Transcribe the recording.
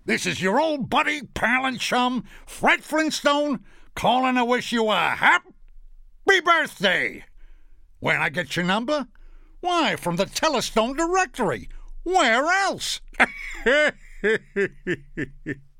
This is your old buddy, pal and chum, Fred Flintstone, calling to wish you a happy birthday. Where'd I get your number? Why, from the Telestone directory. Where else?